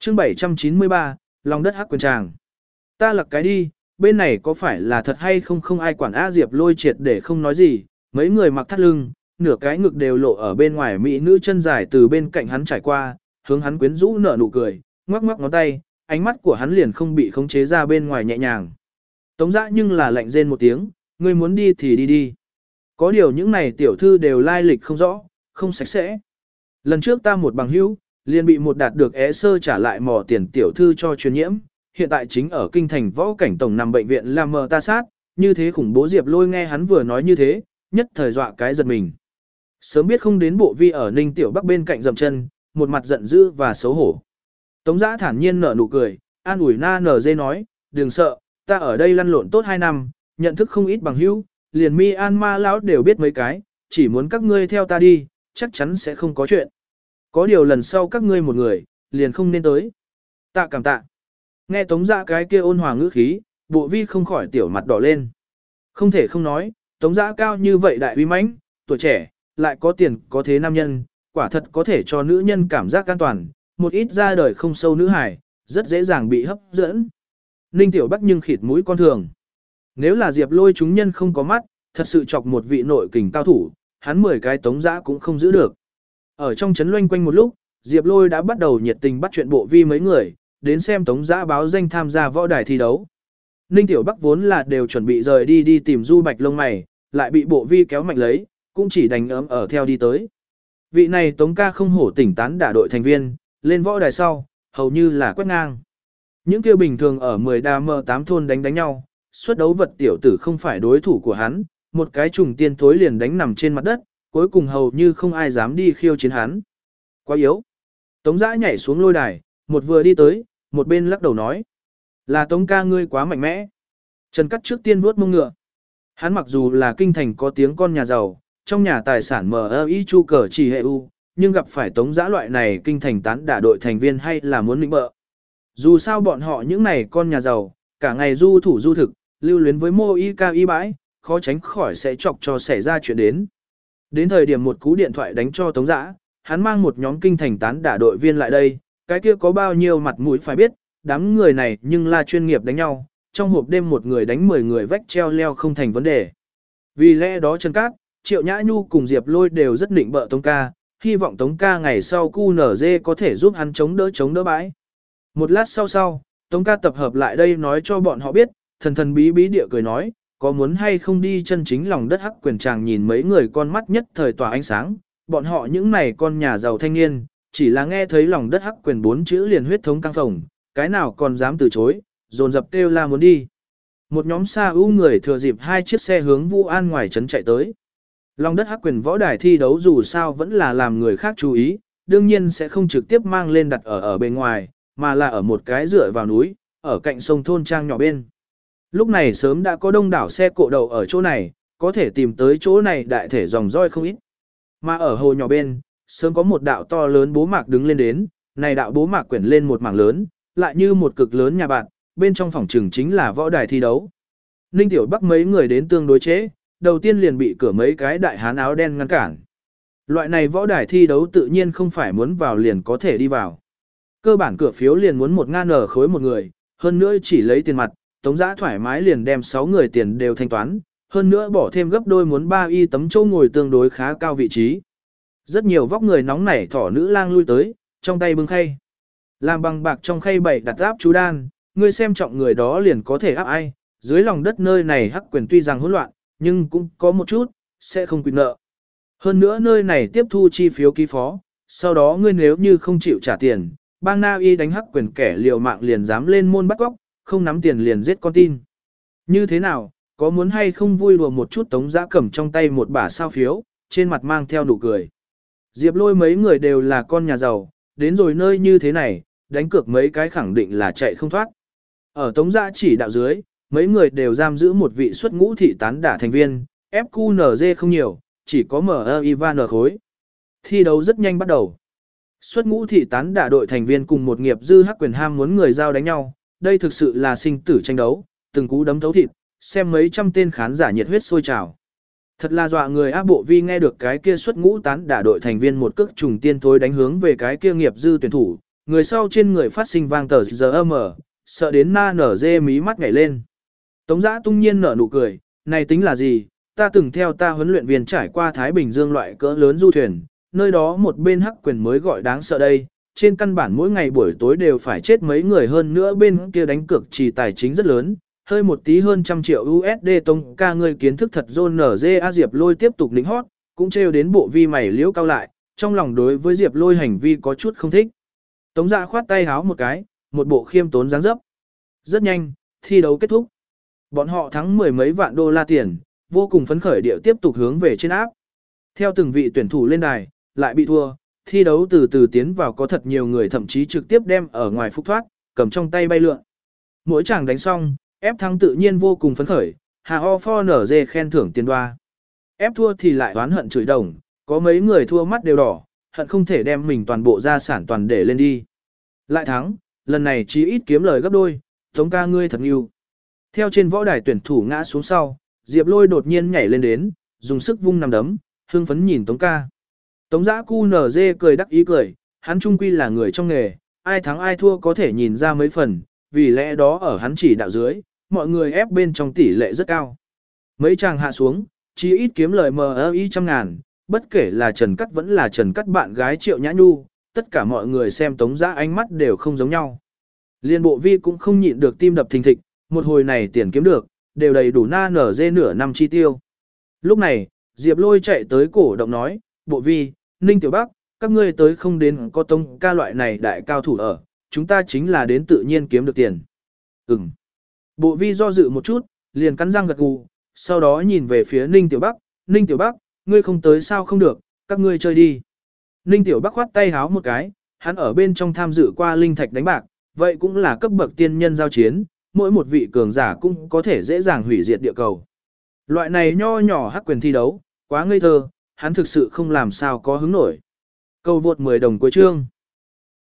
chương 793, lòng đất hắc quyền tràng. Ta lặc cái đi, bên này có phải là thật hay không không ai quản á. Diệp Lôi triệt để không nói gì, mấy người mặc thắt lưng, nửa cái ngực đều lộ ở bên ngoài, mỹ nữ chân dài từ bên cạnh hắn trải qua, hướng hắn quyến rũ nở nụ cười, ngoắc ngoắc ngón tay, ánh mắt của hắn liền không bị khống chế ra bên ngoài nhẹ nhàng. Tống Dã nhưng là lạnh rên một tiếng, ngươi muốn đi thì đi đi. Có điều những này tiểu thư đều lai lịch không rõ, không sạch sẽ. Lần trước ta một bằng hữu, liền bị một đạt được é sơ trả lại mò tiền tiểu thư cho truyền nhiễm, hiện tại chính ở kinh thành võ cảnh tổng nằm bệnh viện làm mờ ta sát, như thế khủng bố. Diệp Lôi nghe hắn vừa nói như thế, nhất thời dọa cái giật mình. Sớm biết không đến Bộ Vi ở Ninh Tiểu Bắc bên cạnh dậm chân, một mặt giận dữ và xấu hổ. Tống Dã thản nhiên nở nụ cười, an ủi na nở dê nói, đừng sợ, ta ở đây lăn lộn tốt 2 năm, nhận thức không ít bằng hữu, liền Myanmar lão đều biết mấy cái, chỉ muốn các ngươi theo ta đi, chắc chắn sẽ không có chuyện. Có điều lần sau các ngươi một người, liền không nên tới. Tạ cảm tạ. Nghe Tống Dã cái kia ôn hòa ngữ khí, Bộ Vi không khỏi tiểu mặt đỏ lên. Không thể không nói, Tống Dã cao như vậy đại uy mãnh, tuổi trẻ, lại có tiền có thế nam nhân, quả thật có thể cho nữ nhân cảm giác an toàn, một ít ra đời không sâu nữ hải, rất dễ dàng bị hấp dẫn. Ninh Tiểu Bắc nhưng khịt mũi con thường. Nếu là Diệp Lôi chúng nhân không có mắt, thật sự chọc một vị nội kình cao thủ, hắn 10 cái Tống Dã cũng không giữ được. Ở trong trấn loanh quanh một lúc, Diệp Lôi đã bắt đầu nhiệt tình bắt chuyện Bộ Vi mấy người, đến xem Tống Dã báo danh tham gia võ đài thi đấu. Ninh Tiểu Bắc vốn là đều chuẩn bị rời đi đi tìm Du Bạch lông mày, lại bị Bộ Vi kéo mạnh lấy, cũng chỉ đành ấm ở theo đi tới. Vị này Tống ca không hổ tỉnh tán đả đội thành viên, lên võ đài sau, hầu như là quét ngang. Những kia bình thường ở 10 đa mơ 8 thôn đánh nhau, suất đấu vật tiểu tử không phải đối thủ của hắn, một cái trùng tiên thối liền đánh nằm trên mặt đất, cuối cùng hầu như không ai dám đi khiêu chiến hắn. Quá yếu. Tống Dã nhảy xuống lôi đài, một vừa đi tới, một bên lắc đầu nói. Là Tống ca ngươi quá mạnh mẽ. Trần Cắt trước tiên vuốt mông ngựa. Hắn mặc dù là kinh thành có tiếng con nhà giàu, trong nhà tài sản MI chu cờ chỉ hệ u, nhưng gặp phải Tống Dã loại này kinh thành tán đả đội thành viên hay là muốn lĩnh bợ. Dù sao bọn họ những này con nhà giàu, cả ngày du thủ du thực, lưu luyến với mô y cao y bãi, khó tránh khỏi sẽ chọc cho xảy ra chuyện đến. Đến thời điểm một cú điện thoại đánh cho Tống Dã, hắn mang một nhóm kinh thành tán đả đội viên lại đây, cái kia có bao nhiêu mặt mũi phải biết, đám người này nhưng là chuyên nghiệp đánh nhau, trong hộp đêm một người đánh 10 người vách treo leo không thành vấn đề. Vì lẽ đó Trần Cát, Triệu Nhã Nhu cùng Diệp Lôi đều rất định bợ Tống ca, hy vọng Tống ca ngày sau QNZ có thể giúp hắn chống đỡ bãi. Một lát sau, Tống ca tập hợp lại đây nói cho bọn họ biết, thần thần bí bí địa cười nói, có muốn hay không đi chân chính lòng đất hắc quyền tràng. Nhìn mấy người con mắt nhất thời tỏa ánh sáng, bọn họ những này con nhà giàu thanh niên, chỉ là nghe thấy lòng đất hắc quyền 4 chữ liền huyết thống căng phồng, cái nào còn dám từ chối, dồn dập kêu la muốn đi. Một nhóm Sa U người thừa dịp 2 chiếc xe hướng Vũ An ngoài trấn chạy tới. Lòng đất hắc quyền võ đài thi đấu dù sao vẫn là làm người khác chú ý, đương nhiên sẽ không trực tiếp mang lên đặt ở bên ngoài, mà là ở một cái dựa vào núi, ở cạnh sông thôn trang nhỏ bên. Lúc này sớm đã có đông đảo xe cộ đậu ở chỗ này, có thể tìm tới chỗ này đại thể dòng roi không ít. Mà ở hồ nhỏ bên, sớm có một đạo to lớn bố mạc đứng lên đến, này đạo bố mạc quyển lên một mảng lớn, lại như một cực lớn nhà bạn, bên trong phòng trừng chính là võ đài thi đấu. Ninh Tiểu Bắc mấy người đến tương đối chế, đầu tiên liền bị cửa mấy cái đại hán áo đen ngăn cản. Loại này võ đài thi đấu tự nhiên không phải muốn vào liền có thể đi vào. Cơ bản cửa phiếu liền muốn 1.000 khối một người, hơn nữa chỉ lấy tiền mặt, Tống Dã thoải mái liền đem 6 người tiền đều thanh toán, hơn nữa bỏ thêm gấp đôi muốn 3 y tấm chỗ ngồi tương đối khá cao vị trí. Rất nhiều vóc người nóng nảy thỏ nữ lang lui tới, trong tay bưng khay. Làm bằng bạc trong khay bảy đặt áp chú đan, ngươi xem trọng người đó liền có thể áp ai, dưới lòng đất nơi này hắc quyền tuy rằng hỗn loạn, nhưng cũng có một chút, sẽ không quy nợ. Hơn nữa nơi này tiếp thu chi phiếu ký phó, sau đó ngươi nếu như không chịu trả tiền, bang Na Y đánh hắc quyền kẻ liều mạng liền dám lên môn bắt cóc, không nắm tiền liền giết con tin. Như thế nào, có muốn hay không vui đùa một chút? Tống Dã cầm trong tay một bả sao phiếu, trên mặt mang theo nụ cười. Diệp Lôi mấy người đều là con nhà giàu, đến rồi nơi như thế này, đánh cược mấy cái khẳng định là chạy không thoát. Ở Tống Dã chỉ đạo dưới, mấy người đều giam giữ một vị xuất ngũ thị tán đả thành viên, FQNZ không nhiều, chỉ có MIVAN khối. Thi đấu rất nhanh bắt đầu. Xuất ngũ thị tán đả đội thành viên cùng một nghiệp dư hắc quyền ham muốn người giao đánh nhau, đây thực sự là sinh tử tranh đấu, từng cú đấm thấu thịt, xem mấy trăm tên khán giả nhiệt huyết sôi trào. Thật là dọa người á. Bộ Vi nghe được cái kia xuất ngũ tán đả đội thành viên một cước trùng tiên thối đánh hướng về cái kia nghiệp dư tuyển thủ, người sau trên người phát sinh vang tờ giờ mở, sợ đến na nở dê mí mắt nhảy lên. Tống Giã tung nhiên nở nụ cười, này tính là gì, ta từng theo ta huấn luyện viên trải qua Thái Bình Dương loại cỡ lớn du thuyền, nơi đó một bên hắc quyền mới gọi đáng sợ đây, trên căn bản mỗi ngày buổi tối đều phải chết mấy người hơn nữa bên kia đánh cược chỉ tài chính rất lớn, hơi một tí hơn 100 triệu USD. Tống ca ngươi kiến thức thật John NG Diệp Lôi tiếp tục lính hót, cũng trêu đến bộ vi mày liễu cao lại, trong lòng đối với Diệp Lôi hành vi có chút không thích. Tống Dạ khoát tay háo một cái, một bộ khiêm tốn dáng dấp. Rất nhanh, thi đấu kết thúc. Bọn họ thắng mười mấy vạn đô la tiền, vô cùng phấn khởi điệu tiếp tục hướng về trên áp. Theo từng vị tuyển thủ lên đài, lại bị thua, thi đấu từ từ tiến vào có thật nhiều người thậm chí trực tiếp đem ở ngoài phúc thoát, cầm trong tay bay lượn. Mỗi chàng đánh xong, ép thắng tự nhiên vô cùng phấn khởi, Hà Ho For nở dê khen thưởng tiền đoa. Ép thua thì lại oán hận chửi đồng, có mấy người thua mắt đều đỏ, hận không thể đem mình toàn bộ gia sản toàn để lên đi. Lại thắng, lần này chí ít kiếm lời gấp đôi, Tống ca ngươi thật yêu. Theo trên võ đài tuyển thủ ngã xuống sau, Diệp Lôi đột nhiên nhảy lên đến, dùng sức vung nằm đấm, hưng phấn nhìn Tống ca. Tống Giã cu nở dê cười đắc ý cười, hắn trung quy là người trong nghề, ai thắng ai thua có thể nhìn ra mấy phần, vì lẽ đó ở hắn chỉ đạo dưới, mọi người ép bên trong tỷ lệ rất cao. Mấy chàng hạ xuống, chí ít kiếm lời MI 100.000, bất kể là Trần Cắt vẫn là Trần Cắt bạn gái Triệu Nhã Nhu, tất cả mọi người xem Tống Giã ánh mắt đều không giống nhau. Liên bộ vi cũng không nhịn được tim đập thình thịch, một hồi này tiền kiếm được, đều đầy đủ na nở dê nửa năm chi tiêu. Lúc này, Diệp Lôi chạy tới cổ động nói, bộ vi, Ninh Tiểu Bắc, các ngươi tới không đến có Tống ca loại này đại cao thủ ở, chúng ta chính là đến tự nhiên kiếm được tiền. Bộ vi do dự một chút, liền cắn răng gật gù, sau đó nhìn về phía Ninh Tiểu Bắc, Ninh Tiểu Bắc, ngươi không tới sao không được, các ngươi chơi đi. Ninh Tiểu Bắc khoát tay háo một cái, hắn ở bên trong tham dự qua linh thạch đánh bạc, vậy cũng là cấp bậc tiên nhân giao chiến, mỗi một vị cường giả cũng có thể dễ dàng hủy diệt địa cầu. Loại này nho nhỏ hắc quyền thi đấu, quá ngây thơ, hắn thực sự không làm sao có hứng nổi. Câu vượt 10 đồng cuối chương.